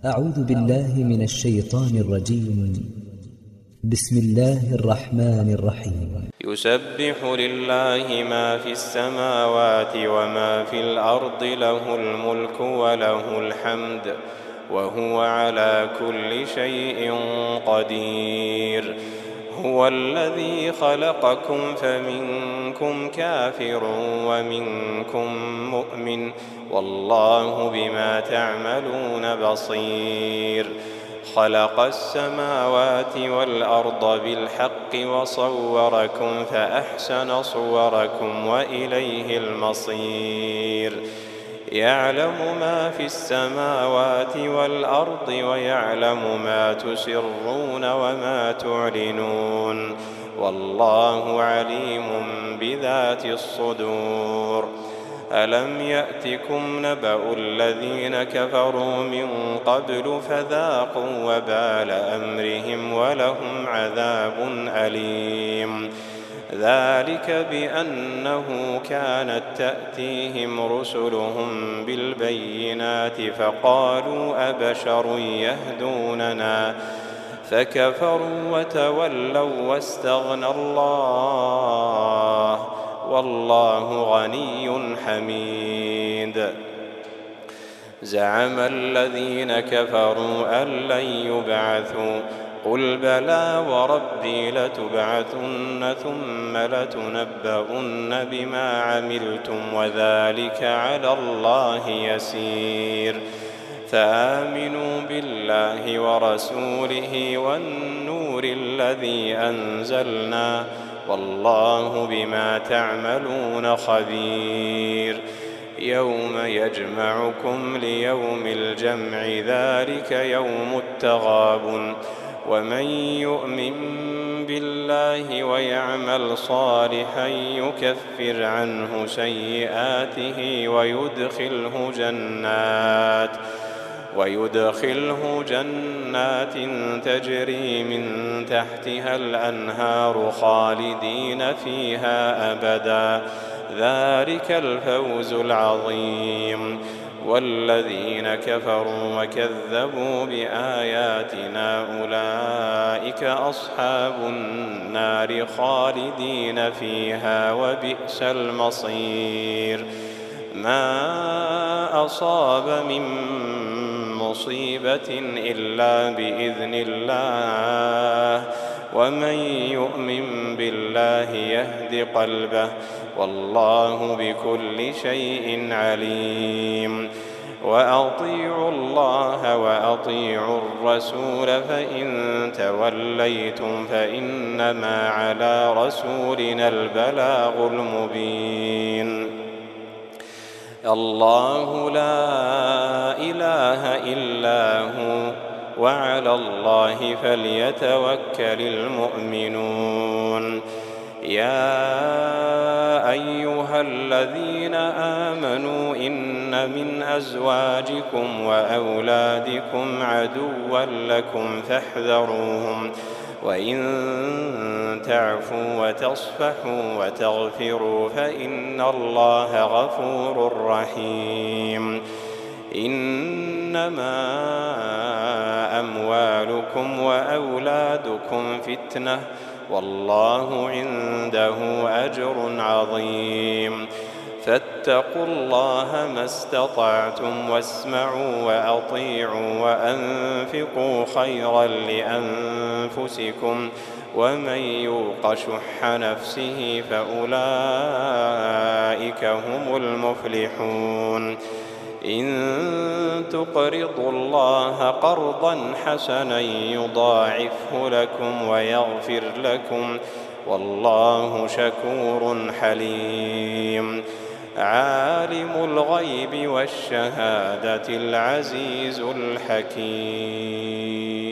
أعوذ بالله من الشيطان الرجيم. بسم الله الرحمن الرحيم. يسبح لله ما في السماوات وما في الأرض، له الملك وله الحمد وهو على كل شيء قدير. هو الذي خلقكم فمنكم كافر ومنكم مؤمن، والله بما تعملون بصير. خلق السماوات والأرض بالحق وصوركم فأحسن صوركم وإليه المصير. يعلم ما في السماوات والأرض ويعلم ما تسرون وما تعلنون، والله عليم بذات الصدور. ألم يأتكم نبأ الذين كفروا من قبل فذاقوا وبال أمرهم ولهم عذاب أليم. ذلك بأنه كانت تأتيهم رسلهم بالبينات فقالوا أبشر يهدوننا فكفروا وتولوا واستغنى الله والله غني حميد. زعم الذين كفروا أن لن يبعثوا، قل بلى وربي لتبعثن ثم لتنبؤن بما عملتم وذلك على الله يسير. فآمنوا بالله ورسوله والنور الذي أنزلنا، والله بما تعملون خبير. يوم يجمعكم ليوم الجمع ذلك يوم التغابن، ومن يؤمن بالله ويعمل صالحا يكفر عنه سيئاته ويدخله جنات تجري من تحتها الأنهار خالدين فيها أبدا، ذلك الفوز العظيم. والذين كفروا وكذبوا بآياتنا أولئك أصحاب النار خالدين فيها وبئس المصير. ما أصاب من مصيبة إلا بإذن الله، ومن يؤمن بالله يهد قلبه، والله بكل شيء عليم. وأطيعوا الله وأطيعوا الرسول، فإن توليتم فإنما على رسولنا البلاغ المبين. الله لا إله إلا هو، وعلى الله فليتوكل المؤمنون. يا أيها الذين آمنوا إن من أزواجكم وأولادكم عدوا لكم فاحذروهم، وإن تعفوا وتصفحوا وتغفروا فإن الله غفور رحيم. إنما أموالكم وأولادكم فتنة، والله عنده أجر عظيم. فاتقوا الله ما استطعتم واسمعوا وأطيعوا وأنفقوا خيرا لأنفسكم، ومن يوق شح نفسه فأولئك هم المفلحون. إن تقرضوا الله قرضا حسنا يضاعفه لكم ويغفر لكم، والله شكور حليم. عالم الغيب والشهادة العزيز الحكيم.